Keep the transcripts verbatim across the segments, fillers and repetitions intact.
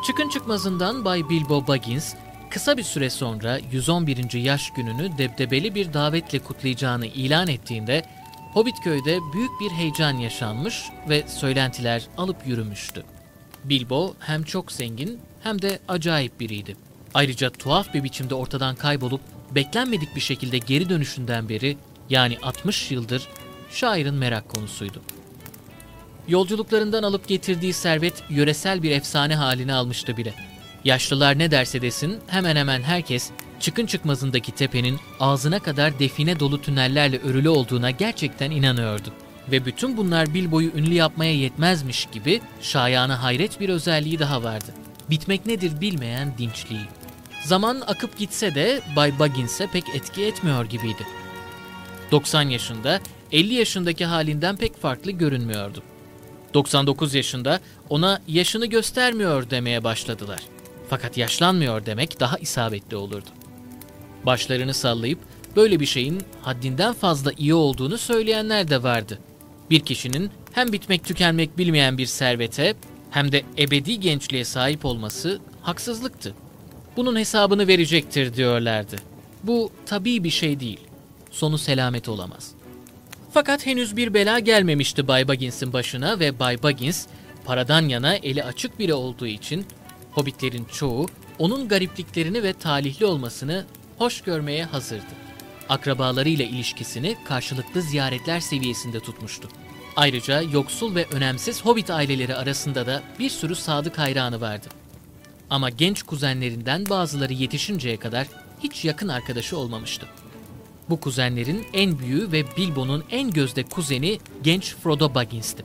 Çıkın çıkmazından Bay Bilbo Baggins, kısa bir süre sonra yüz on birinci yaş gününü debdebeli bir davetle kutlayacağını ilan ettiğinde Hobbitköy'de büyük bir heyecan yaşanmış ve söylentiler alıp yürümüştü. Bilbo hem çok zengin hem de acayip biriydi. Ayrıca tuhaf bir biçimde ortadan kaybolup beklenmedik bir şekilde geri dönüşünden beri, yani altmış yıldır şairin merak konusuydu. Yolculuklarından alıp getirdiği servet yöresel bir efsane halini almıştı bile. Yaşlılar ne derse desin hemen hemen herkes çıkın çıkmazındaki tepenin ağzına kadar define dolu tünellerle örülü olduğuna gerçekten inanıyordu. Ve bütün bunlar Bilbo'yu ünlü yapmaya yetmezmiş gibi şayana hayret bir özelliği daha vardı. Bitmek nedir bilmeyen dinçliği. Zaman akıp gitse de Bay Baggins'e pek etki etmiyor gibiydi. doksan yaşında, elli yaşındaki halinden pek farklı görünmüyordu. doksan dokuz yaşında ona yaşını göstermiyor demeye başladılar. Fakat yaşlanmıyor demek daha isabetli olurdu. Başlarını sallayıp böyle bir şeyin haddinden fazla iyi olduğunu söyleyenler de vardı. Bir kişinin hem bitmek tükenmek bilmeyen bir servete hem de ebedi gençliğe sahip olması haksızlıktı. Bunun hesabını verecektir diyorlardı. Bu tabii bir şey değil. Sonu selamet olamaz. Fakat henüz bir bela gelmemişti Bay Baggins'in başına ve Bay Baggins paradan yana eli açık biri olduğu için hobbitlerin çoğu onun garipliklerini ve talihli olmasını hoş görmeye hazırdı. Akrabalarıyla ilişkisini karşılıklı ziyaretler seviyesinde tutmuştu. Ayrıca yoksul ve önemsiz hobbit aileleri arasında da bir sürü sadık hayranı vardı. Ama genç kuzenlerinden bazıları yetişinceye kadar hiç yakın arkadaşı olmamıştı. Bu kuzenlerin en büyüğü ve Bilbo'nun en gözde kuzeni genç Frodo Baggins'ti.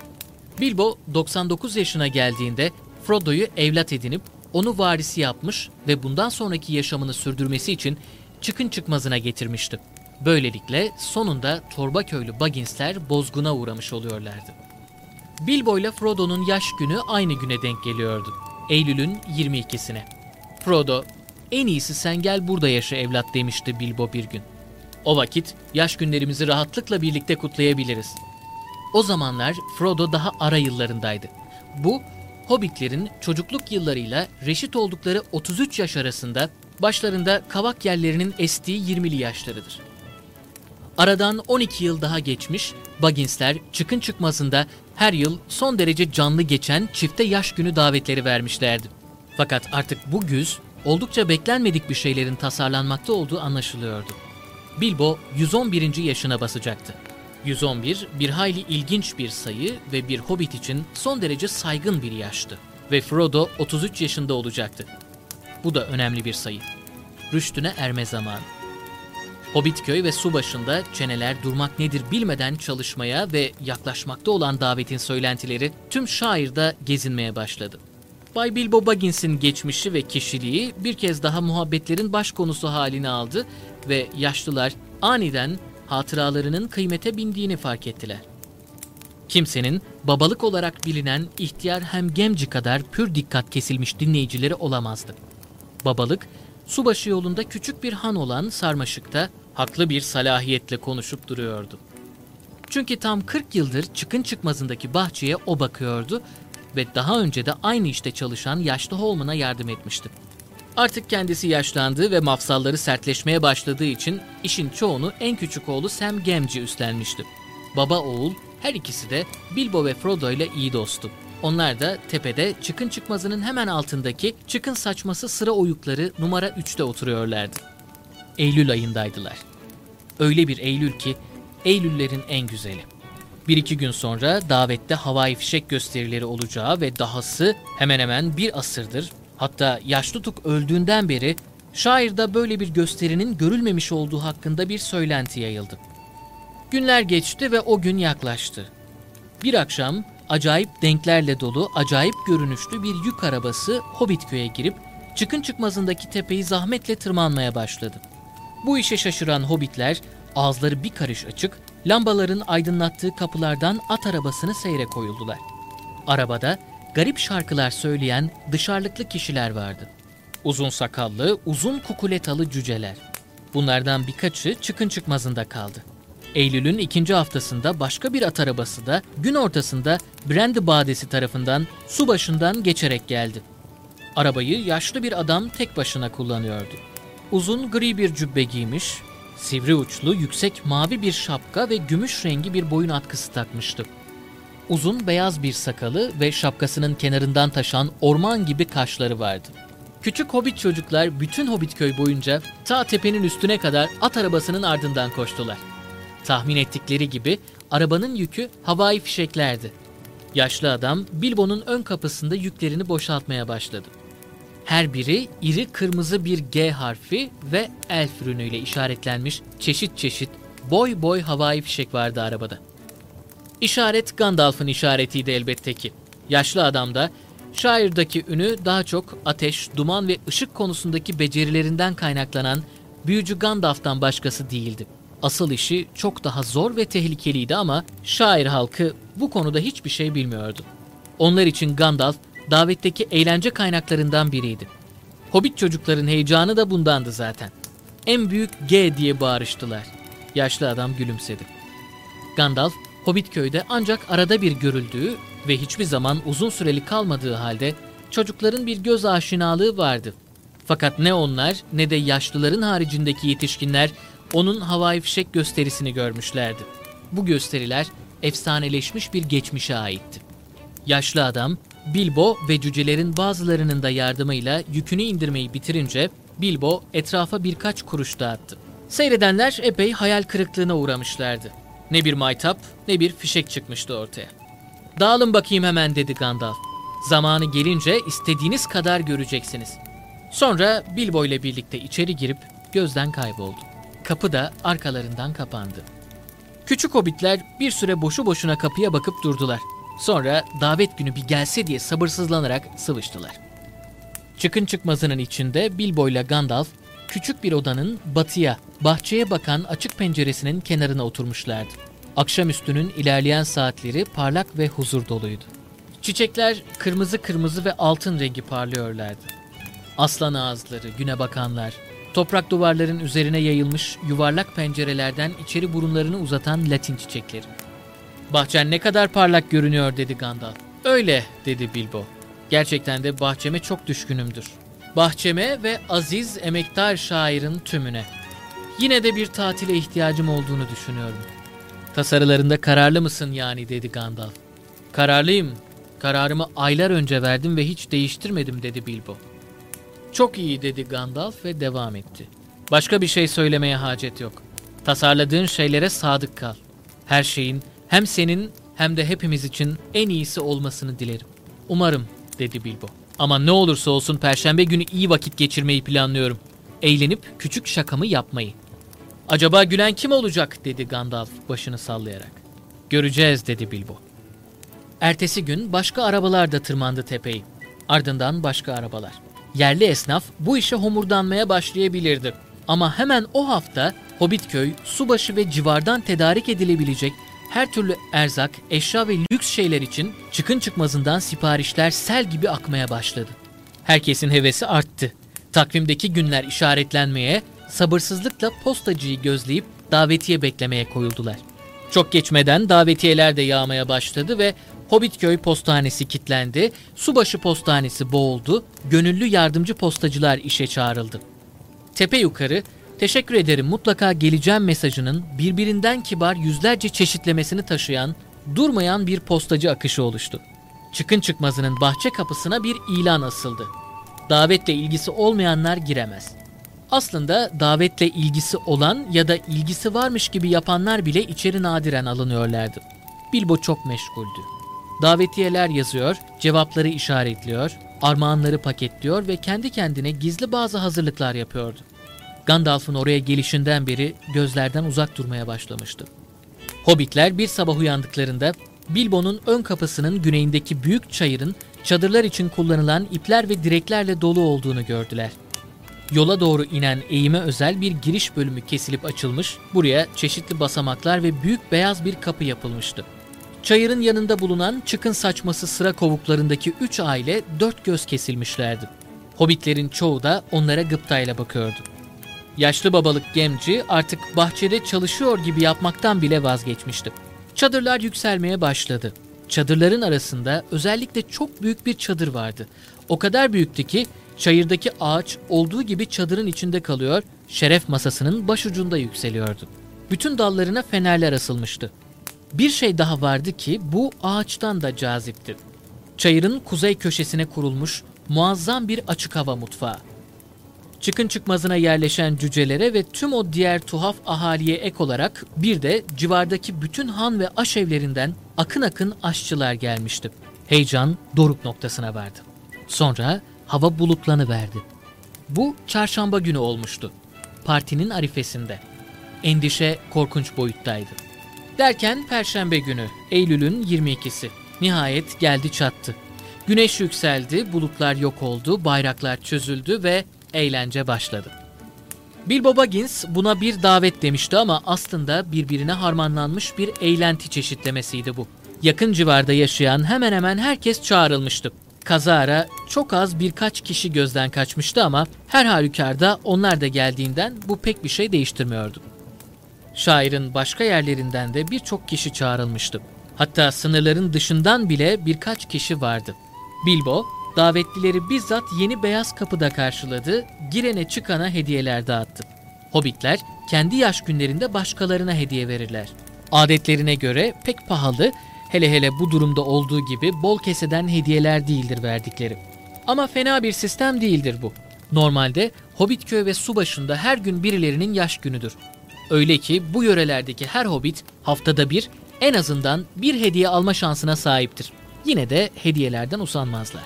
Bilbo doksan dokuz yaşına geldiğinde Frodo'yu evlat edinip onu varisi yapmış ve bundan sonraki yaşamını sürdürmesi için çıkın çıkmazına getirmişti. Böylelikle sonunda Torbaköylü Baggins'ler bozguna uğramış oluyorlardı. Bilbo ile Frodo'nun yaş günü aynı güne denk geliyordu. Eylül'ün yirmi ikisine. Frodo, "En iyisi sen gel burada yaşa evlat," demişti Bilbo bir gün. "O vakit yaş günlerimizi rahatlıkla birlikte kutlayabiliriz." O zamanlar Frodo daha ara yıllarındaydı. Bu, hobbitlerin çocukluk yıllarıyla reşit oldukları otuz üç yaş arasında başlarında kavak yerlerinin estiği yirmili yaşlarıdır. Aradan on iki yıl daha geçmiş, Baggins'ler çıkın çıkmazında her yıl son derece canlı geçen çifte yaş günü davetleri vermişlerdi. Fakat artık bu güz oldukça beklenmedik bir şeylerin tasarlanmakta olduğu anlaşılıyordu. Bilbo yüz on birinci yaşına basacaktı. yüz on bir bir hayli ilginç bir sayı ve bir hobbit için son derece saygın bir yaştı. Ve Frodo otuz üç yaşında olacaktı. Bu da önemli bir sayı. Rüştüne erme zamanı. Hobbitköy ve su başında çeneler durmak nedir bilmeden çalışmaya ve yaklaşmakta olan davetin söylentileri tüm şairde gezinmeye başladı. Bay Bilbo Baggins'in geçmişi ve kişiliği bir kez daha muhabbetlerin baş konusu halini aldı ve yaşlılar aniden hatıralarının kıymete bindiğini fark ettiler. Kimsenin babalık olarak bilinen ihtiyar hem gemci kadar pür dikkat kesilmiş dinleyicileri olamazdı. Babalık, subaşı yolunda küçük bir han olan Sarmaşık'ta haklı bir salahiyetle konuşup duruyordu. Çünkü tam kırk yıldır çıkın çıkmazındaki bahçeye o bakıyordu ve daha önce de aynı işte çalışan yaşlı Holman'a yardım etmişti. Artık kendisi yaşlandığı ve mafsalları sertleşmeye başladığı için işin çoğunu en küçük oğlu Sam Gamgee üstlenmişti. Baba oğul her ikisi de Bilbo ve Frodo ile iyi dosttu. Onlar da tepede çıkın çıkmazının hemen altındaki çıkın saçması sıra oyukları numara üçte oturuyorlardı. Eylül ayındaydılar. Öyle bir Eylül ki Eylüllerin en güzeli. Bir iki gün sonra davette havai fişek gösterileri olacağı ve dahası hemen hemen bir asırdır, hatta yaşlı Tuk öldüğünden beri şairde böyle bir gösterinin görülmemiş olduğu hakkında bir söylenti yayıldı. Günler geçti ve o gün yaklaştı. Bir akşam acayip denklerle dolu, acayip görünüşlü bir yük arabası Hobbitköy'e girip çıkın çıkmazındaki tepeyi zahmetle tırmanmaya başladı. Bu işe şaşıran hobbitler ağızları bir karış açık, lambaların aydınlattığı kapılardan at arabasını seyre koyuldular. Arabada garip şarkılar söyleyen dışarılıklı kişiler vardı. Uzun sakallı, uzun kukuletalı cüceler. Bunlardan birkaçı çıkın çıkmazında kaldı. Eylül'ün ikinci haftasında başka bir at arabası da gün ortasında Brandy Badesi tarafından su başından geçerek geldi. Arabayı yaşlı bir adam tek başına kullanıyordu. Uzun gri bir cübbe giymiş, sivri uçlu yüksek mavi bir şapka ve gümüş rengi bir boyun atkısı takmıştı. Uzun beyaz bir sakalı ve şapkasının kenarından taşan orman gibi kaşları vardı. Küçük hobbit çocuklar bütün Hobbitköy boyunca ta tepenin üstüne kadar at arabasının ardından koştular. Tahmin ettikleri gibi arabanın yükü havai fişeklerdi. Yaşlı adam Bilbo'nun ön kapısında yüklerini boşaltmaya başladı. Her biri iri kırmızı bir G harfi ve elf rünüyle işaretlenmiş çeşit çeşit boy boy havai fişek vardı arabada. İşaret Gandalf'ın işaretiydi elbette ki. Yaşlı adam da şairdeki ünü daha çok ateş, duman ve ışık konusundaki becerilerinden kaynaklanan büyücü Gandalf'tan başkası değildi. Asıl işi çok daha zor ve tehlikeliydi ama şair halkı bu konuda hiçbir şey bilmiyordu. Onlar için Gandalf davetteki eğlence kaynaklarından biriydi. Hobbit çocukların heyecanı da bundandı zaten. En büyük G diye bağırıştılar. Yaşlı adam gülümsedi. Gandalf, Hobbitköy'de ancak arada bir görüldüğü ve hiçbir zaman uzun süreli kalmadığı halde çocukların bir göz aşinalığı vardı. Fakat ne onlar ne de yaşlıların haricindeki yetişkinler onun havai fişek gösterisini görmüşlerdi. Bu gösteriler efsaneleşmiş bir geçmişe aitti. Yaşlı adam, Bilbo ve cücelerin bazılarının da yardımıyla yükünü indirmeyi bitirince Bilbo etrafa birkaç kuruş dağıttı. Seyredenler epey hayal kırıklığına uğramışlardı. Ne bir maytap ne bir fişek çıkmıştı ortaya. "Dağılın bakayım hemen," dedi Gandalf. "Zamanı gelince istediğiniz kadar göreceksiniz." Sonra Bilbo ile birlikte içeri girip gözden kayboldu. Kapı da arkalarından kapandı. Küçük hobbitler bir süre boşu boşuna kapıya bakıp durdular. Sonra davet günü bir gelse diye sabırsızlanarak sıvıştılar. Çıkın çıkmazının içinde Bilbo ile Gandalf küçük bir odanın batıya, bahçeye bakan açık penceresinin kenarına oturmuşlardı. Akşamüstünün ilerleyen saatleri parlak ve huzur doluydu. Çiçekler kırmızı kırmızı ve altın rengi parlıyorlardı. Aslan ağızları, güne bakanlar, toprak duvarların üzerine yayılmış yuvarlak pencerelerden içeri burunlarını uzatan latin çiçekleri. "Bahçen ne kadar parlak görünüyor," dedi Gandalf. "Öyle," dedi Bilbo. "Gerçekten de bahçeme çok düşkünümdür. Bahçeme ve aziz emektar şairin tümüne. Yine de bir tatile ihtiyacım olduğunu düşünüyorum." "Tasarılarında kararlı mısın yani?" dedi Gandalf. "Kararlıyım. Kararımı aylar önce verdim ve hiç değiştirmedim," dedi Bilbo. "Çok iyi," dedi Gandalf ve devam etti. "Başka bir şey söylemeye hacet yok. Tasarladığın şeylere sadık kal. Her şeyin hem senin hem de hepimiz için en iyisi olmasını dilerim." "Umarım," dedi Bilbo. "Ama ne olursa olsun Perşembe günü iyi vakit geçirmeyi planlıyorum. Eğlenip küçük şakamı yapmayı." "Acaba gülen kim olacak?" dedi Gandalf başını sallayarak. "Göreceğiz," dedi Bilbo. Ertesi gün başka arabalar da tırmandı tepeyi. Ardından başka arabalar. Yerli esnaf bu işe homurdanmaya başlayabilirdi. Ama hemen o hafta Hobbitköy, subaşı ve civardan tedarik edilebilecek her türlü erzak, eşya ve lüks şeyler için çıkın çıkmazından siparişler sel gibi akmaya başladı. Herkesin hevesi arttı. Takvimdeki günler işaretlenmeye, sabırsızlıkla postacıyı gözleyip davetiye beklemeye koyuldular. Çok geçmeden davetiyeler de yağmaya başladı ve Hobbitköy postanesi kilitlendi, subaşı postanesi boğuldu, gönüllü yardımcı postacılar işe çağrıldı. Tepe yukarı, "Teşekkür ederim, mutlaka geleceğim" mesajının birbirinden kibar yüzlerce çeşitlemesini taşıyan, durmayan bir postacı akışı oluştu. Çıkın çıkmazının bahçe kapısına bir ilan asıldı. Davetle ilgisi olmayanlar giremez. Aslında davetle ilgisi olan ya da ilgisi varmış gibi yapanlar bile içeri nadiren alınıyorlardı. Bilbo çok meşguldü. Davetiyeler yazıyor, cevapları işaretliyor, armağanları paketliyor ve kendi kendine gizli bazı hazırlıklar yapıyordu. Gandalf'ın oraya gelişinden beri gözlerden uzak durmaya başlamıştı. Hobbitler bir sabah uyandıklarında Bilbo'nun ön kapısının güneyindeki büyük çayırın çadırlar için kullanılan ipler ve direklerle dolu olduğunu gördüler. Yola doğru inen eğime özel bir giriş bölümü kesilip açılmış, buraya çeşitli basamaklar ve büyük beyaz bir kapı yapılmıştı. Çayırın yanında bulunan çıkın saçması sıra kovuklarındaki üç aile dört göz kesilmişlerdi. Hobbitlerin çoğu da onlara gıptayla bakıyordu. Yaşlı babalık Gemci artık bahçede çalışıyor gibi yapmaktan bile vazgeçmişti. Çadırlar yükselmeye başladı. Çadırların arasında özellikle çok büyük bir çadır vardı. O kadar büyüktü ki çayırdaki ağaç olduğu gibi çadırın içinde kalıyor, şeref masasının başucunda yükseliyordu. Bütün dallarına fenerler asılmıştı. Bir şey daha vardı ki bu ağaçtan da cazipti. Çayırın kuzey köşesine kurulmuş muazzam bir açık hava mutfağı. Çıkın çıkmazına yerleşen cücelere ve tüm o diğer tuhaf ahaliye ek olarak bir de civardaki bütün han ve aşevlerinden akın akın aşçılar gelmişti. Heyecan doruk noktasına vardı. Sonra hava bulutlanıverdi. Bu çarşamba günü olmuştu. Partinin arifesinde. Endişe korkunç boyuttaydı. Derken Perşembe günü, Eylül'ün yirmi ikisi. Nihayet geldi çattı. Güneş yükseldi, bulutlar yok oldu, bayraklar çözüldü ve eğlence başladı. Bilbo Baggins buna bir davet demişti ama aslında birbirine harmanlanmış bir eğlenti çeşitlemesiydi bu. Yakın civarda yaşayan hemen hemen herkes çağrılmıştı. Kazara çok az birkaç kişi gözden kaçmıştı ama her halükarda onlar da geldiğinden bu pek bir şey değiştirmiyordu. Şairin başka yerlerinden de birçok kişi çağrılmıştı. Hatta sınırların dışından bile birkaç kişi vardı. Bilbo, davetlileri bizzat Yeni Beyaz Kapı'da karşıladı, girene çıkana hediyeler dağıttı. Hobbitler kendi yaş günlerinde başkalarına hediye verirler. Adetlerine göre pek pahalı, hele hele bu durumda olduğu gibi bol keseden hediyeler değildir verdikleri. Ama fena bir sistem değildir bu. Normalde Hobbitköy ve Subaşı'nda her gün birilerinin yaş günüdür. Öyle ki bu yörelerdeki her hobbit haftada bir en azından bir hediye alma şansına sahiptir. Yine de hediyelerden usanmazlar.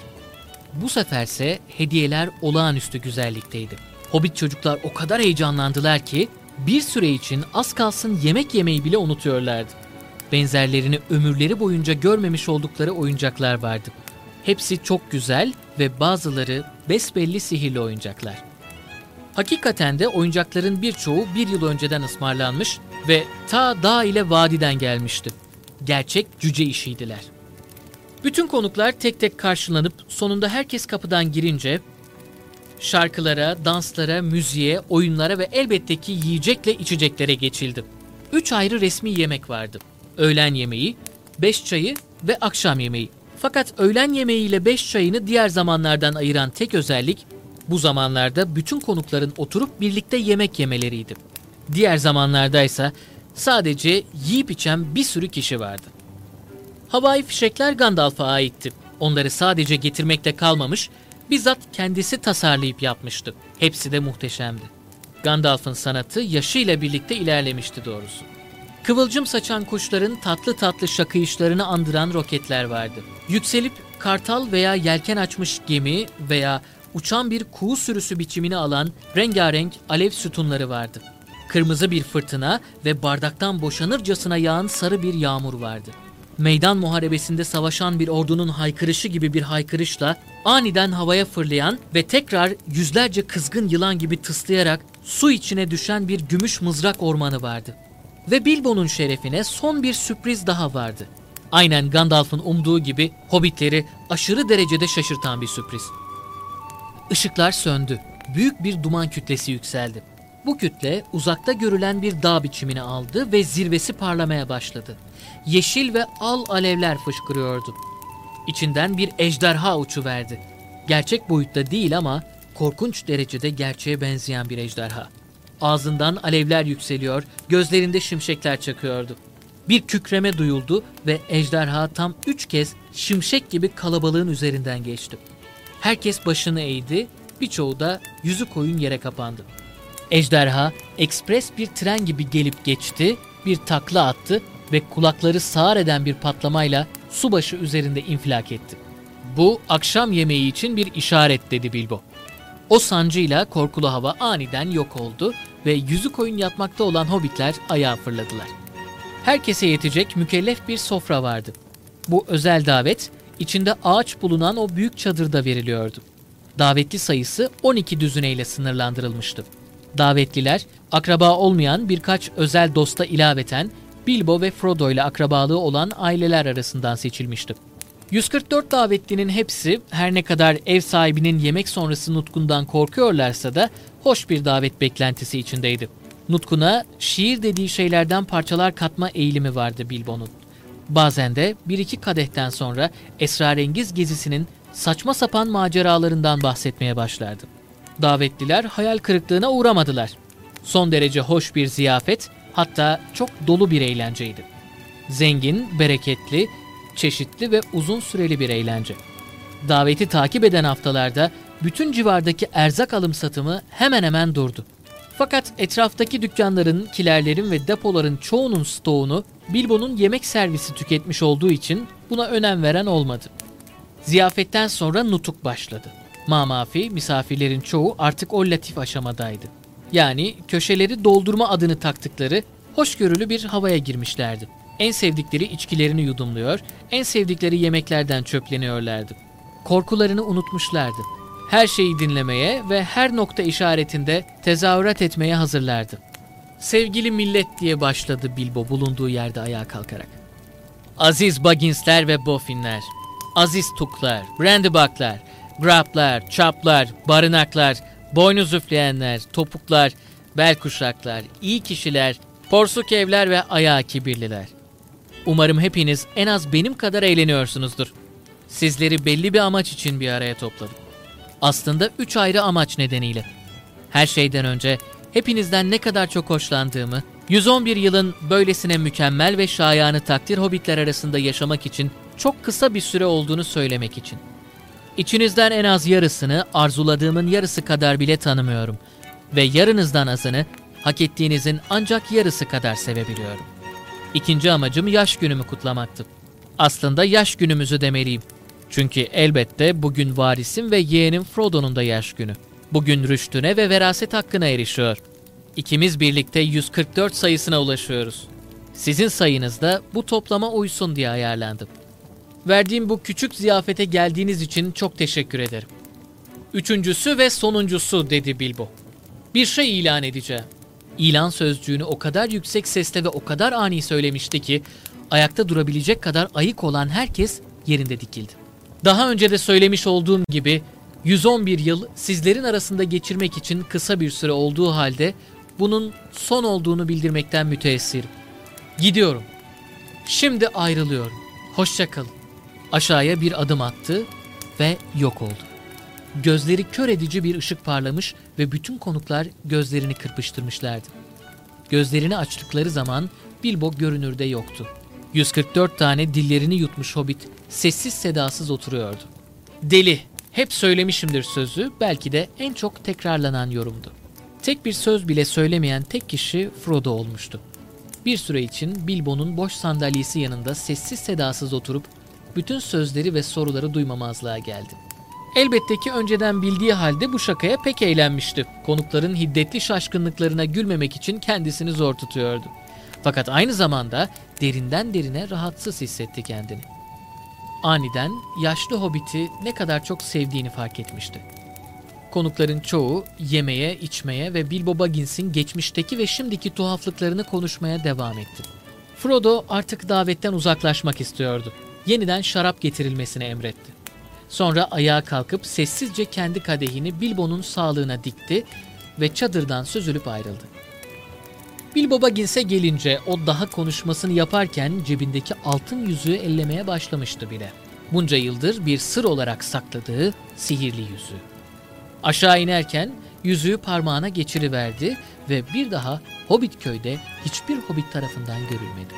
Bu seferse hediyeler olağanüstü güzellikteydi. Hobbit çocuklar o kadar heyecanlandılar ki bir süre için az kalsın yemek yemeyi bile unutuyorlardı. Benzerlerini ömürleri boyunca görmemiş oldukları oyuncaklar vardı. Hepsi çok güzel ve bazıları besbelli sihirli oyuncaklar. Hakikaten de oyuncakların birçoğu bir yıl önceden ısmarlanmış ve ta dağ ile vadiden gelmişti. Gerçek cüce işiydiler. Bütün konuklar tek tek karşılanıp sonunda herkes kapıdan girince şarkılara, danslara, müziğe, oyunlara ve elbette ki yiyecekle içeceklere geçildi. Üç ayrı resmi yemek vardı. Öğlen yemeği, beş çayı ve akşam yemeği. Fakat öğlen yemeği ile beş çayını diğer zamanlardan ayıran tek özellik bu zamanlarda bütün konukların oturup birlikte yemek yemeleriydi. Diğer zamanlardaysa sadece yiyip içen bir sürü kişi vardı. Havai fişekler Gandalf'a aitti. Onları sadece getirmekte kalmamış, bizzat kendisi tasarlayıp yapmıştı. Hepsi de muhteşemdi. Gandalf'ın sanatı yaşıyla birlikte ilerlemişti doğrusu. Kıvılcım saçan kuşların tatlı tatlı şakıyışlarını andıran roketler vardı. Yükselip kartal veya yelken açmış gemi veya uçan bir kuğu sürüsü biçimini alan rengarenk alev sütunları vardı. Kırmızı bir fırtına ve bardaktan boşanırcasına yağan sarı bir yağmur vardı. Meydan muharebesinde savaşan bir ordunun haykırışı gibi bir haykırışla aniden havaya fırlayan ve tekrar yüzlerce kızgın yılan gibi tıslayarak su içine düşen bir gümüş mızrak ormanı vardı. Ve Bilbo'nun şerefine son bir sürpriz daha vardı. Aynen Gandalf'ın umduğu gibi hobbitleri aşırı derecede şaşırtan bir sürpriz. Işıklar söndü. Büyük bir duman kütlesi yükseldi. Bu kütle uzakta görülen bir dağ biçimini aldı ve zirvesi parlamaya başladı. Yeşil ve al alevler fışkırıyordu. İçinden bir ejderha uçuverdi. Gerçek boyutta değil ama korkunç derecede gerçeğe benzeyen bir ejderha. Ağzından alevler yükseliyor, gözlerinde şimşekler çakıyordu. Bir kükreme duyuldu ve ejderha tam üç kez şimşek gibi kalabalığın üzerinden geçti. Herkes başını eğdi, birçoğu da yüzü koyun yere kapandı. Ejderha ekspres bir tren gibi gelip geçti, bir takla attı ve kulakları sağır eden bir patlamayla subaşı üzerinde infilak etti. Bu akşam yemeği için bir işaret dedi Bilbo. O sancıyla korkulu hava aniden yok oldu ve yüzü koyun yatmakta olan hobbitler ayağa fırladılar. Herkese yetecek mükellef bir sofra vardı. Bu özel davet içinde ağaç bulunan o büyük çadırda veriliyordu. Davetli sayısı on iki düzineyle sınırlandırılmıştı. Davetliler akraba olmayan birkaç özel dosta ilaveten Bilbo ve Frodo ile akrabalığı olan aileler arasından seçilmişti. yüz kırk dört davetlinin hepsi her ne kadar ev sahibinin yemek sonrası nutkundan korkuyorlarsa da hoş bir davet beklentisi içindeydi. Nutkuna şiir dediği şeylerden parçalar katma eğilimi vardı Bilbo'nun. Bazen de bir iki kadehten sonra esrarengiz gezisinin saçma sapan maceralarından bahsetmeye başlardı. Davetliler hayal kırıklığına uğramadılar. Son derece hoş bir ziyafet, hatta çok dolu bir eğlenceydi. Zengin, bereketli, çeşitli ve uzun süreli bir eğlence. Daveti takip eden haftalarda bütün civardaki erzak alım satımı hemen hemen durdu. Fakat etraftaki dükkanların, kilerlerin ve depoların çoğunun stoğunu Bilbo'nun yemek servisi tüketmiş olduğu için buna önem veren olmadı. Ziyafetten sonra nutuk başladı. Mamafi, misafirlerin çoğu artık o latif aşamadaydı. Yani köşeleri doldurma adını taktıkları hoşgörülü bir havaya girmişlerdi. En sevdikleri içkilerini yudumluyor, en sevdikleri yemeklerden çöpleniyorlardı. Korkularını unutmuşlardı. Her şeyi dinlemeye ve her nokta işaretinde tezahürat etmeye hazırlardı. Sevgili millet diye başladı Bilbo bulunduğu yerde ayağa kalkarak. Aziz Bagginsler ve Boffinler, aziz Tuklar, Brandybucklar, Graplar, Chaplar, Barınaklar, boynuz üfleyenler, topuklar, bel kuşaklar, iyi kişiler, porsuk evler ve ayağı kibirliler. Umarım hepiniz en az benim kadar eğleniyorsunuzdur. Sizleri belli bir amaç için bir araya topladım. Aslında üç ayrı amaç nedeniyle. Her şeyden önce hepinizden ne kadar çok hoşlandığımı, yüz on bir yılın böylesine mükemmel ve şayanı takdir hobbitler arasında yaşamak için çok kısa bir süre olduğunu söylemek için. İçinizden en az yarısını arzuladığımın yarısı kadar bile tanımıyorum ve yarınızdan azını hak ettiğinizin ancak yarısı kadar sevebiliyorum. İkinci amacım yaş günümü kutlamaktı. Aslında yaş günümüzü demeliyim. Çünkü elbette bugün varisim ve yeğenim Frodo'nun da yaş günü. Bugün rüştüne ve veraset hakkına erişiyor. İkimiz birlikte yüz kırk dört sayısına ulaşıyoruz. Sizin sayınız da bu toplama uysun diye ayarlandı. Verdiğim bu küçük ziyafete geldiğiniz için çok teşekkür ederim. Üçüncüsü ve sonuncusu dedi Bilbo. Bir şey ilan edeceğim. İlan sözcüğünü o kadar yüksek sesle ve o kadar ani söylemişti ki ayakta durabilecek kadar ayık olan herkes yerinde dikildi. Daha önce de söylemiş olduğum gibi yüz on bir yıl sizlerin arasında geçirmek için kısa bir süre olduğu halde bunun son olduğunu bildirmekten müteessirim. Gidiyorum. Şimdi ayrılıyorum. Hoşça kalın. Aşağıya bir adım attı ve yok oldu. Gözleri kör edici bir ışık parlamış ve bütün konuklar gözlerini kırpıştırmışlardı. Gözlerini açtıkları zaman Bilbo görünürde yoktu. yüz kırk dört tane dillerini yutmuş hobbit sessiz sedasız oturuyordu. Deli, hep söylemişimdir sözü belki de en çok tekrarlanan yorumdu. Tek bir söz bile söylemeyen tek kişi Frodo olmuştu. Bir süre için Bilbo'nun boş sandalyesi yanında sessiz sedasız oturup bütün sözleri ve soruları duymamazlığa geldi. Elbette ki önceden bildiği halde bu şakaya pek eğlenmişti. Konukların hiddetli şaşkınlıklarına gülmemek için kendisini zor tutuyordu. Fakat aynı zamanda derinden derine rahatsız hissetti kendini. Aniden yaşlı hobbiti ne kadar çok sevdiğini fark etmişti. Konukların çoğu yemeye, içmeye ve Bilbo Baggins'in geçmişteki ve şimdiki tuhaflıklarını konuşmaya devam etti. Frodo artık davetten uzaklaşmak istiyordu. Yeniden şarap getirilmesini emretti. Sonra ayağa kalkıp sessizce kendi kadehini Bilbo'nun sağlığına dikti ve çadırdan süzülüp ayrıldı. Bilbo Baggins'e gelince o daha konuşmasını yaparken cebindeki altın yüzüğü ellemeye başlamıştı bile. Bunca yıldır bir sır olarak sakladığı sihirli yüzüğü. Aşağı inerken yüzüğü parmağına geçiriverdi ve bir daha Hobbit köyde hiçbir hobbit tarafından görülmedi.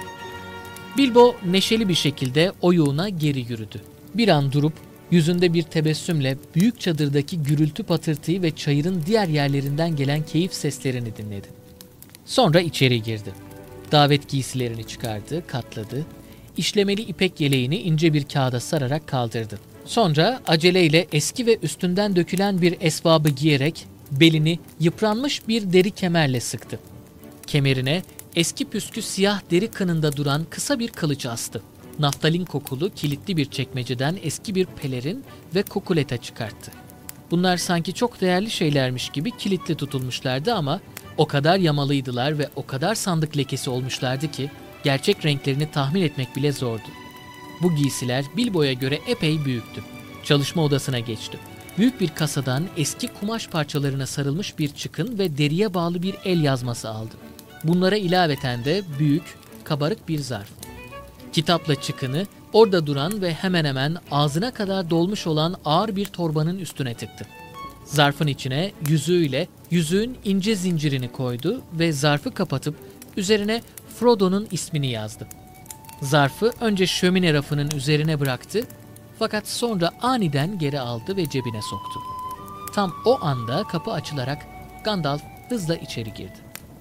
Bilbo neşeli bir şekilde oyuğuna geri yürüdü. Bir an durup yüzünde bir tebessümle büyük çadırdaki gürültü patırtıyı ve çayırın diğer yerlerinden gelen keyif seslerini dinledi. Sonra içeri girdi. Davet giysilerini çıkardı, katladı. İşlemeli ipek yeleğini ince bir kağıda sararak kaldırdı. Sonra aceleyle eski ve üstünden dökülen bir esvabı giyerek belini yıpranmış bir deri kemerle sıktı. Kemerine eski püskü siyah deri kınında duran kısa bir kılıç astı. Naftalin kokulu kilitli bir çekmeceden eski bir pelerin ve kukuleta çıkarttı. Bunlar sanki çok değerli şeylermiş gibi kilitli tutulmuşlardı ama o kadar yamalıydılar ve o kadar sandık lekesi olmuşlardı ki gerçek renklerini tahmin etmek bile zordu. Bu giysiler Bilbo'ya göre epey büyüktü. Çalışma odasına geçti. Büyük bir kasadan eski kumaş parçalarına sarılmış bir çıkın ve deriye bağlı bir el yazması aldı. Bunlara ilaveten de büyük, kabarık bir zarf. Kitapla çıkını orada duran ve hemen hemen ağzına kadar dolmuş olan ağır bir torbanın üstüne tıktı. Zarfın içine yüzüğüyle yüzüğün ince zincirini koydu ve zarfı kapatıp üzerine Frodo'nun ismini yazdı. Zarfı önce şömine rafının üzerine bıraktı fakat sonra aniden geri aldı ve cebine soktu. Tam o anda kapı açılarak Gandalf hızla içeri girdi.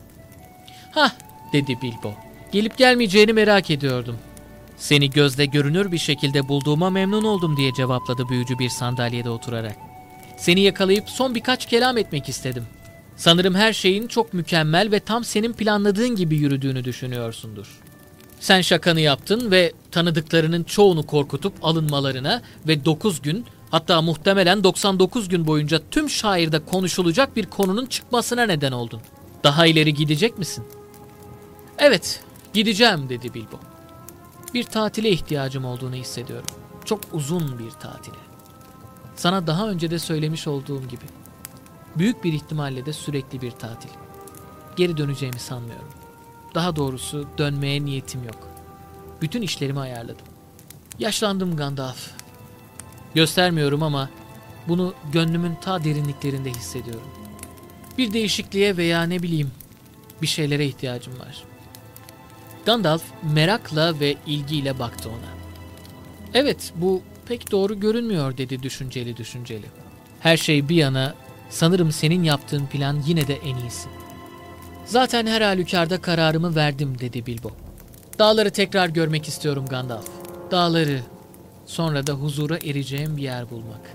"Hah," dedi Bilbo. "Gelip gelmeyeceğini merak ediyordum." "Seni gözle görünür bir şekilde bulduğuma memnun oldum," diye cevapladı büyücü bir sandalyede oturarak. "Seni yakalayıp son birkaç kelam etmek istedim. Sanırım her şeyin çok mükemmel ve tam senin planladığın gibi yürüdüğünü düşünüyorsundur. Sen şakanı yaptın ve tanıdıklarının çoğunu korkutup alınmalarına ve dokuz gün, hatta muhtemelen doksan dokuz gün boyunca tüm şairde konuşulacak bir konunun çıkmasına neden oldun. Daha ileri gidecek misin?" "Evet, gideceğim," dedi Bilbo. "Bir tatile ihtiyacım olduğunu hissediyorum. Çok uzun bir tatile. Sana daha önce de söylemiş olduğum gibi. Büyük bir ihtimalle de sürekli bir tatil. Geri döneceğimi sanmıyorum. Daha doğrusu dönmeye niyetim yok. Bütün işlerimi ayarladım. Yaşlandım Gandalf. Göstermiyorum ama bunu gönlümün ta derinliklerinde hissediyorum. Bir değişikliğe veya ne bileyim bir şeylere ihtiyacım var." Gandalf merakla ve ilgiyle baktı ona. "Evet, bu pek doğru görünmüyor," dedi düşünceli düşünceli. "Her şey bir yana, sanırım senin yaptığın plan yine de en iyisi." "Zaten her halükarda kararımı verdim," dedi Bilbo. "Dağları tekrar görmek istiyorum Gandalf. Dağları, sonra da huzura ereceğim bir yer bulmak.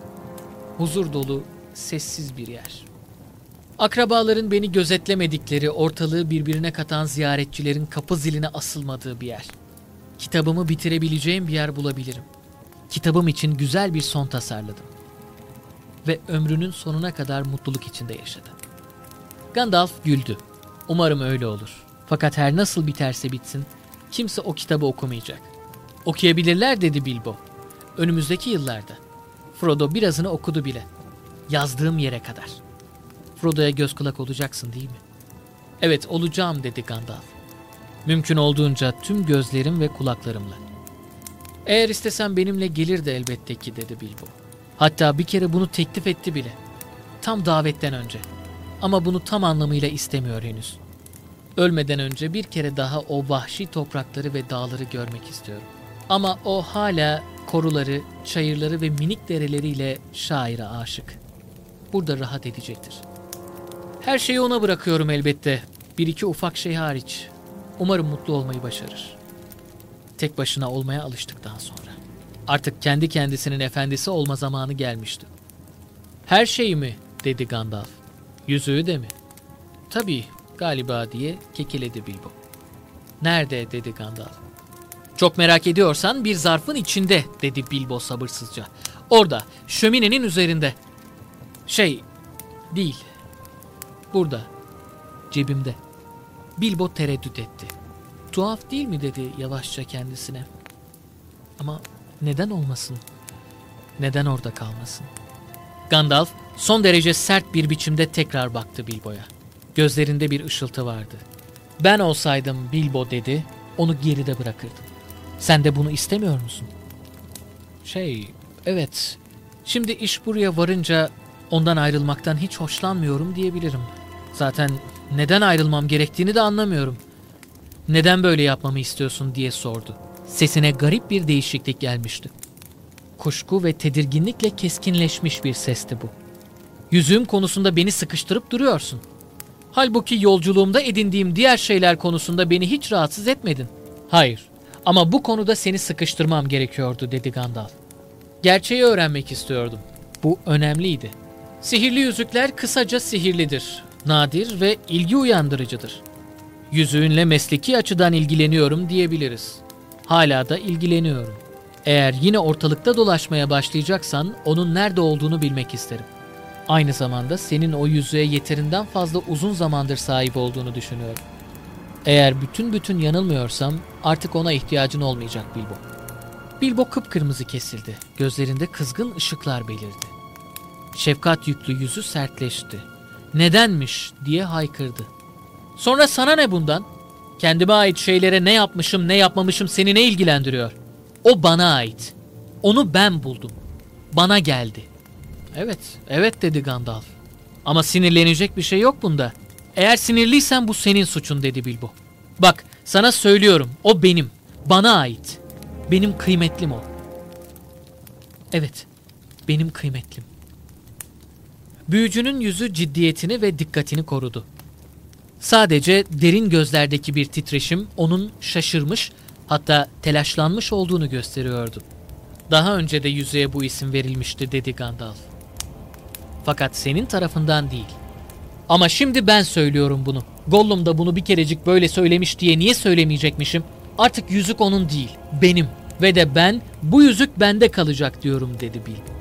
Huzur dolu, sessiz bir yer. Akrabaların beni gözetlemedikleri, ortalığı birbirine katan ziyaretçilerin kapı ziline asılmadığı bir yer. Kitabımı bitirebileceğim bir yer bulabilirim. Kitabım için güzel bir son tasarladım. Ve ömrünün sonuna kadar mutluluk içinde yaşadı." Gandalf güldü. "Umarım öyle olur. Fakat her nasıl biterse bitsin, kimse o kitabı okumayacak." "Okuyabilirler," dedi Bilbo. "Önümüzdeki yıllarda. Frodo birazını okudu bile. Yazdığım yere kadar. Frodo'ya göz kulak olacaksın değil mi?" "Evet, olacağım," dedi Gandalf. "Mümkün olduğunca tüm gözlerim ve kulaklarımla." "Eğer istesem benimle gelirdi elbette ki," dedi Bilbo. "Hatta bir kere bunu teklif etti bile. Tam davetten önce. Ama bunu tam anlamıyla istemiyor henüz. Ölmeden önce bir kere daha o vahşi toprakları ve dağları görmek istiyorum. Ama o hala koruları, çayırları ve minik dereleriyle şaire aşık. Burada rahat edecektir. Her şeyi ona bırakıyorum elbette. Bir iki ufak şey hariç. Umarım mutlu olmayı başarır. Tek başına olmaya alıştıktan sonra. Artık kendi kendisinin efendisi olma zamanı gelmişti." "Her şeyi mi?" dedi Gandalf. "Yüzüğü de mi?" "Tabii, galiba," diye kekeledi Bilbo. "Nerede?" dedi Gandalf. "Çok merak ediyorsan bir zarfın içinde," dedi Bilbo sabırsızca. "Orada, şöminenin üzerinde." "Şey, değil. Burada, cebimde." Bilbo tereddüt etti. "Tuhaf değil mi?" dedi yavaşça kendisine. "Ama neden olmasın? Neden orada kalmasın?" Gandalf son derece sert bir biçimde tekrar baktı Bilbo'ya. Gözlerinde bir ışıltı vardı. "Ben olsaydım," Bilbo dedi, "onu geride bırakırdım. Sen de bunu istemiyor musun?" "Şey, evet. Şimdi iş buraya varınca ondan ayrılmaktan hiç hoşlanmıyorum diyebilirim. Zaten neden ayrılmam gerektiğini de anlamıyorum." "Neden böyle yapmamı istiyorsun?" diye sordu. Sesine garip bir değişiklik gelmişti. Kuşku ve tedirginlikle keskinleşmiş bir sesti bu. "Yüzüğüm konusunda beni sıkıştırıp duruyorsun. Halbuki yolculuğumda edindiğim diğer şeyler konusunda beni hiç rahatsız etmedin." "Hayır, ama bu konuda seni sıkıştırmam gerekiyordu," dedi Gandalf. "Gerçeği öğrenmek istiyordum. Bu önemliydi. Sihirli yüzükler kısaca sihirlidir, nadir ve ilgi uyandırıcıdır. Yüzüğünle mesleki açıdan ilgileniyorum diyebiliriz. Hala da ilgileniyorum. Eğer yine ortalıkta dolaşmaya başlayacaksan onun nerede olduğunu bilmek isterim. Aynı zamanda senin o yüzüğe yeterinden fazla uzun zamandır sahip olduğunu düşünüyorum. Eğer bütün bütün yanılmıyorsam artık ona ihtiyacın olmayacak Bilbo." Bilbo kıpkırmızı kesildi. Gözlerinde kızgın ışıklar belirdi. Şefkat yüklü yüzü sertleşti. "Nedenmiş?" diye haykırdı. "Sonra sana ne bundan? Kendime ait şeylere ne yapmışım ne yapmamışım seni ne ilgilendiriyor? O bana ait. Onu ben buldum. Bana geldi. Evet, evet dedi Gandalf. Ama sinirlenecek bir şey yok bunda. Eğer sinirliysen bu senin suçun dedi Bilbo. Bak sana söylüyorum o benim. Bana ait. Benim kıymetlim o. Evet, benim kıymetlim. Büyücünün yüzü ciddiyetini ve dikkatini korudu. Sadece derin gözlerdeki bir titreşim onun şaşırmış, hatta telaşlanmış olduğunu gösteriyordu. Daha önce de yüzüğe bu isim verilmişti dedi Gandalf. Fakat senin tarafından değil. Ama şimdi ben söylüyorum bunu. Gollum da bunu bir kerecik böyle söylemiş diye niye söylemeyecekmişim? Artık yüzük onun değil, benim. Ve de ben, bu yüzük bende kalacak diyorum dedi Bilbo.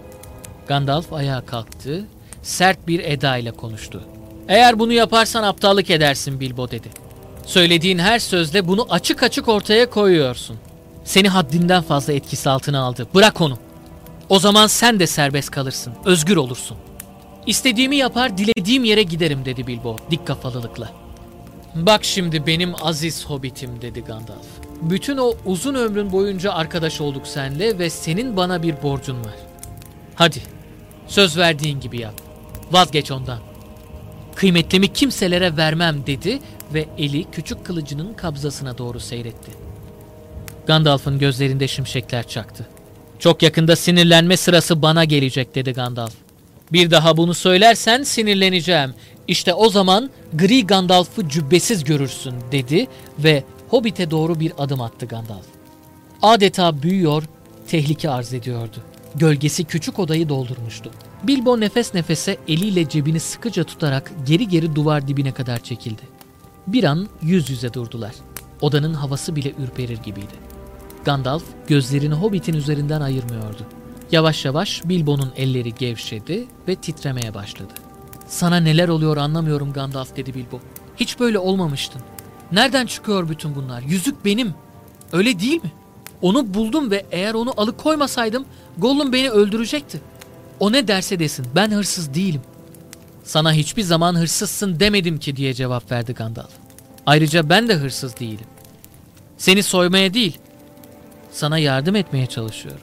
Gandalf ayağa kalktı, sert bir edayla konuştu. Eğer bunu yaparsan aptallık edersin Bilbo dedi. Söylediğin her sözle bunu açık açık ortaya koyuyorsun. Seni haddinden fazla etkisi altına aldı. Bırak onu. O zaman sen de serbest kalırsın, özgür olursun. İstediğimi yapar, dilediğim yere giderim dedi Bilbo dik kafalılıkla. Bak şimdi benim aziz hobbitim dedi Gandalf. Bütün o uzun ömrün boyunca arkadaş olduk seninle ve senin bana bir borcun var. Hadi, söz verdiğin gibi yap. Vazgeç ondan. Kıymetlimi kimselere vermem dedi ve eli küçük kılıcının kabzasına doğru seyretti. Gandalf'ın gözlerinde şimşekler çaktı. Çok yakında sinirlenme sırası bana gelecek dedi Gandalf. Bir daha bunu söylersen sinirleneceğim. İşte o zaman gri Gandalf'ı cübbesiz görürsün dedi ve Hobbit'e doğru bir adım attı Gandalf. Adeta büyüyor, tehlike arz ediyordu. Gölgesi küçük odayı doldurmuştu. Bilbo nefes nefese eliyle cebini sıkıca tutarak geri geri duvar dibine kadar çekildi. Bir an yüz yüze durdular. Odanın havası bile ürperir gibiydi. Gandalf gözlerini Hobbit'in üzerinden ayırmıyordu. Yavaş yavaş Bilbo'nun elleri gevşedi ve titremeye başladı. Sana neler oluyor anlamıyorum Gandalf dedi Bilbo. Hiç böyle olmamıştın. Nereden çıkıyor bütün bunlar? Yüzük benim. Öyle değil mi? Onu buldum ve eğer onu alıkoymasaydım Gollum beni öldürecekti. O ne derse desin ben hırsız değilim. Sana hiçbir zaman hırsızsın demedim ki diye cevap verdi Gandalf. Ayrıca ben de hırsız değilim. Seni soymaya değil, sana yardım etmeye çalışıyorum.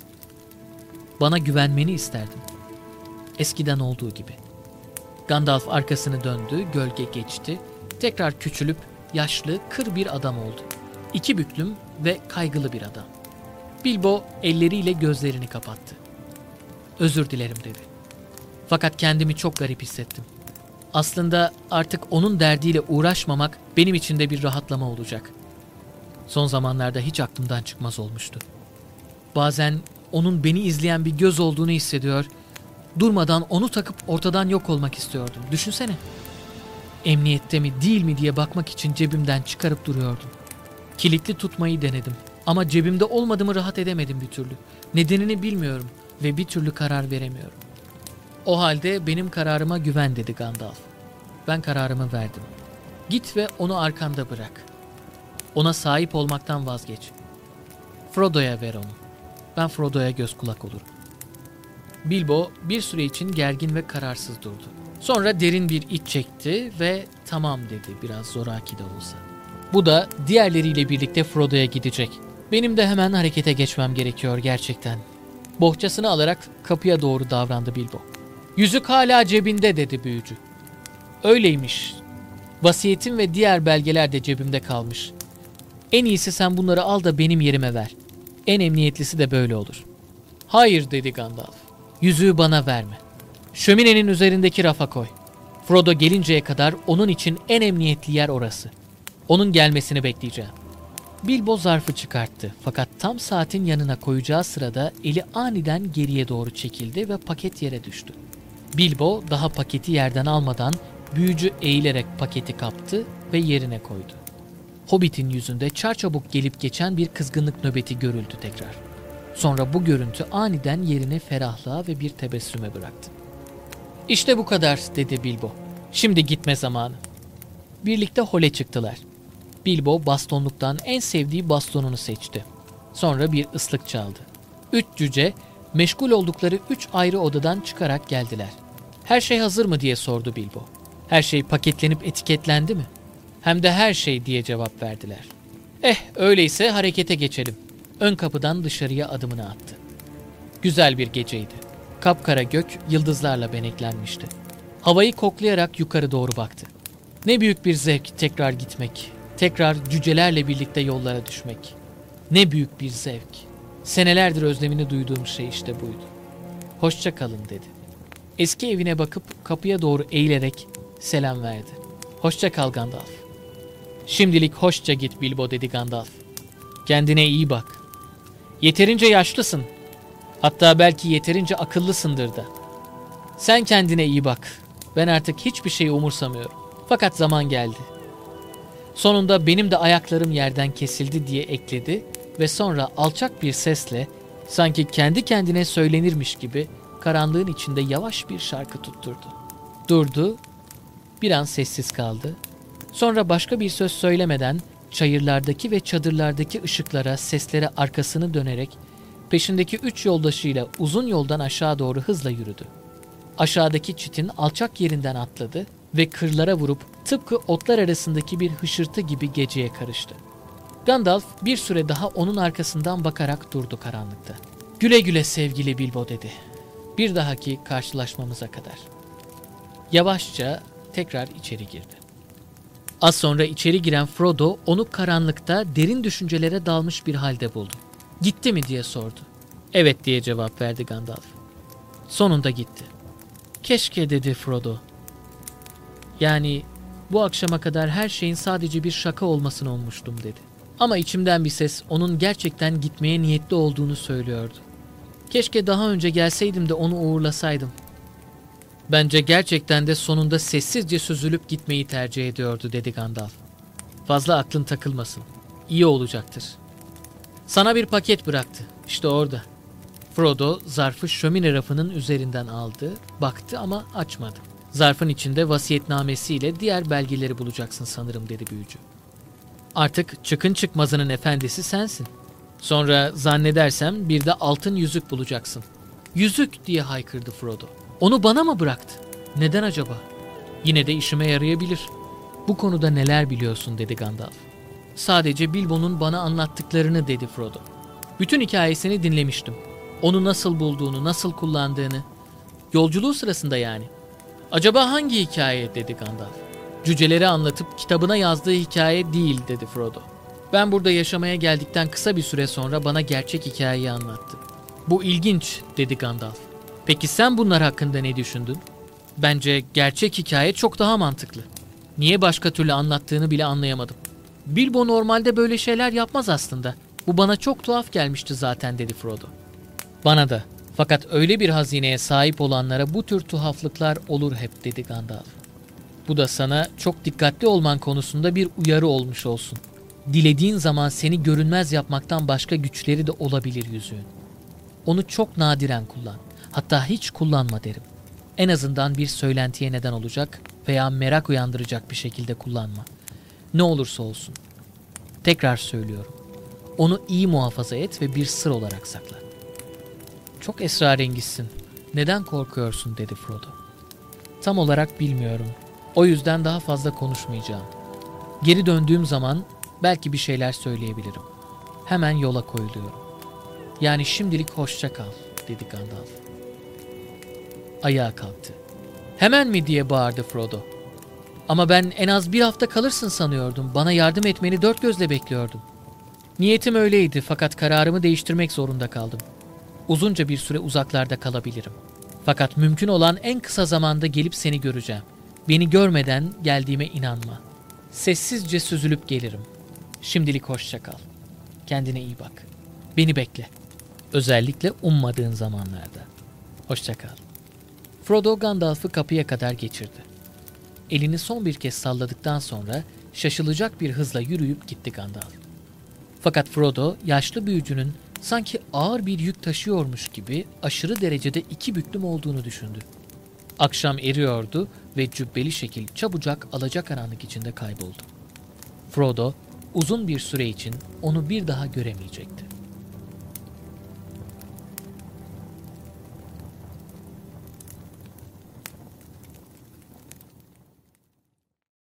Bana güvenmeni isterdim. Eskiden olduğu gibi. Gandalf arkasını döndü, gölge geçti. Tekrar küçülüp yaşlı, kır bir adam oldu. İki büklüm ve kaygılı bir adam. Bilbo elleriyle gözlerini kapattı. Özür dilerim dedi. Fakat kendimi çok garip hissettim. Aslında artık onun derdiyle uğraşmamak benim için de bir rahatlama olacak. Son zamanlarda hiç aklımdan çıkmaz olmuştu. Bazen onun beni izleyen bir göz olduğunu hissediyor, durmadan onu takıp ortadan yok olmak istiyordum. Düşünsene. Emniyette mi değil mi diye bakmak için cebimden çıkarıp duruyordum. Kilitli tutmayı denedim ama cebimde olmadığımı rahat edemedim bir türlü. Nedenini bilmiyorum ve bir türlü karar veremiyorum. O halde benim kararıma güven dedi Gandalf. Ben kararımı verdim. Git ve onu arkanda bırak. Ona sahip olmaktan vazgeç. Frodo'ya ver onu. Ben Frodo'ya göz kulak olurum. Bilbo bir süre için gergin ve kararsız durdu. Sonra derin bir iç çekti ve tamam dedi biraz zoraki de olsa. Bu da diğerleriyle birlikte Frodo'ya gidecek. Benim de hemen harekete geçmem gerekiyor gerçekten. Bohçasını alarak kapıya doğru davrandı Bilbo. Yüzük hala cebinde dedi büyücü. Öyleymiş. Vasiyetim ve diğer belgeler de cebimde kalmış. En iyisi sen bunları al da benim yerime ver. En emniyetlisi de böyle olur. Hayır dedi Gandalf. Yüzüğü bana verme. Şöminenin üzerindeki rafa koy. Frodo gelinceye kadar onun için en emniyetli yer orası. Onun gelmesini bekleyeceğim. Bilbo zarfı çıkarttı fakat tam saatin yanına koyacağı sırada eli aniden geriye doğru çekildi ve paket yere düştü. Bilbo daha paketi yerden almadan büyücü eğilerek paketi kaptı ve yerine koydu. Hobbit'in yüzünde çarçabuk gelip geçen bir kızgınlık nöbeti görüldü tekrar. Sonra bu görüntü aniden yerini ferahlığa ve bir tebessüme bıraktı. İşte bu kadar dedi Bilbo. Şimdi gitme zamanı. Birlikte hole çıktılar. Bilbo bastonluktan en sevdiği bastonunu seçti. Sonra bir ıslık çaldı. Üç cüce meşgul oldukları üç ayrı odadan çıkarak geldiler. Her şey hazır mı diye sordu Bilbo. Her şey paketlenip etiketlendi mi? Hem de her şey diye cevap verdiler. Eh, öyleyse harekete geçelim. Ön kapıdan dışarıya adımını attı. Güzel bir geceydi. Kapkara gök yıldızlarla beneklenmişti. Havayı koklayarak yukarı doğru baktı. Ne büyük bir zevk tekrar gitmek, tekrar cücelerle birlikte yollara düşmek. Ne büyük bir zevk. Senelerdir özlemini duyduğum şey işte buydu. Hoşça kalın dedi. Eski evine bakıp kapıya doğru eğilerek selam verdi. Hoşça kal Gandalf. Şimdilik hoşça git Bilbo dedi Gandalf. Kendine iyi bak. Yeterince yaşlısın. Hatta belki yeterince akıllısındır da. Sen kendine iyi bak. Ben artık hiçbir şeyi umursamıyorum. Fakat zaman geldi. Sonunda benim de ayaklarım yerden kesildi diye ekledi ve sonra alçak bir sesle, sanki kendi kendine söylenirmiş gibi karanlığın içinde yavaş bir şarkı tutturdu. Durdu, bir an sessiz kaldı. Sonra başka bir söz söylemeden çayırlardaki ve çadırlardaki ışıklara, seslere arkasını dönerek peşindeki üç yoldaşıyla uzun yoldan aşağı doğru hızla yürüdü. Aşağıdaki çitin alçak yerinden atladı ve kırlara vurup tıpkı otlar arasındaki bir hışırtı gibi geceye karıştı. Gandalf bir süre daha onun arkasından bakarak durdu karanlıkta. Güle güle sevgili Bilbo dedi. Bir dahaki karşılaşmamıza kadar. Yavaşça tekrar içeri girdi. Az sonra içeri giren Frodo onu karanlıkta derin düşüncelere dalmış bir halde buldu. Gitti mi diye sordu. Evet diye cevap verdi Gandalf. Sonunda gitti. Keşke dedi Frodo. Yani bu akşama kadar her şeyin sadece bir şaka olmasını ummuştum dedi. Ama içimden bir ses onun gerçekten gitmeye niyetli olduğunu söylüyordu. Keşke daha önce gelseydim de onu uğurlasaydım. Bence gerçekten de sonunda sessizce süzülüp gitmeyi tercih ediyordu dedi Gandalf. Fazla aklın takılmasın. İyi olacaktır. Sana bir paket bıraktı. İşte orada. Frodo zarfı şömine rafının üzerinden aldı, baktı ama açmadı. Zarfın içinde vasiyetnamesiyle diğer belgeleri bulacaksın sanırım dedi büyücü. Artık çıkın çıkmazının efendisi sensin. Sonra zannedersem bir de altın yüzük bulacaksın. Yüzük diye haykırdı Frodo. Onu bana mı bıraktı? Neden acaba? Yine de işime yarayabilir. Bu konuda neler biliyorsun dedi Gandalf. Sadece Bilbo'nun bana anlattıklarını dedi Frodo. Bütün hikayesini dinlemiştim. Onu nasıl bulduğunu, nasıl kullandığını. Yolculuğu sırasında yani. Acaba hangi hikaye dedi Gandalf. Cüceleri anlatıp kitabına yazdığı hikaye değil dedi Frodo. Ben burada yaşamaya geldikten kısa bir süre sonra bana gerçek hikayeyi anlattı. Bu ilginç dedi Gandalf. Peki sen bunlar hakkında ne düşündün? Bence gerçek hikaye çok daha mantıklı. Niye başka türlü anlattığını bile anlayamadım. Bilbo normalde böyle şeyler yapmaz aslında. Bu bana çok tuhaf gelmişti zaten dedi Frodo. Bana da. Fakat öyle bir hazineye sahip olanlara bu tür tuhaflıklar olur hep dedi Gandalf. Bu da sana çok dikkatli olman konusunda bir uyarı olmuş olsun. Dilediğin zaman seni görünmez yapmaktan başka güçleri de olabilir yüzüğün. Onu çok nadiren kullan. Hatta hiç kullanma derim. En azından bir söylentiye neden olacak veya merak uyandıracak bir şekilde kullanma. Ne olursa olsun. Tekrar söylüyorum. Onu iyi muhafaza et ve bir sır olarak sakla. Çok esrarengizsin. Neden korkuyorsun dedi Frodo. Tam olarak bilmiyorum. O yüzden daha fazla konuşmayacağım. Geri döndüğüm zaman belki bir şeyler söyleyebilirim. Hemen yola koyuluyorum. Yani şimdilik hoşça kal dedi Gandalf. Ayağa kalktı. Hemen mi diye bağırdı Frodo. Ama ben en az bir hafta kalırsın sanıyordum. Bana yardım etmeni dört gözle bekliyordum. Niyetim öyleydi fakat kararımı değiştirmek zorunda kaldım. Uzunca bir süre uzaklarda kalabilirim. Fakat mümkün olan en kısa zamanda gelip seni göreceğim. Beni görmeden geldiğime inanma. Sessizce süzülüp gelirim. Şimdilik hoşça kal. Kendine iyi bak. Beni bekle. Özellikle ummadığın zamanlarda. Hoşça kal. Frodo Gandalf'ı kapıya kadar geçirdi. Elini son bir kez salladıktan sonra şaşılacak bir hızla yürüyüp gitti Gandalf. Fakat Frodo yaşlı büyücünün sanki ağır bir yük taşıyormuş gibi aşırı derecede iki büklüm olduğunu düşündü. Akşam eriyordu ve cübbeli şekil çabucak alacakaranlık içinde kayboldu. Frodo uzun bir süre için onu bir daha göremeyecekti.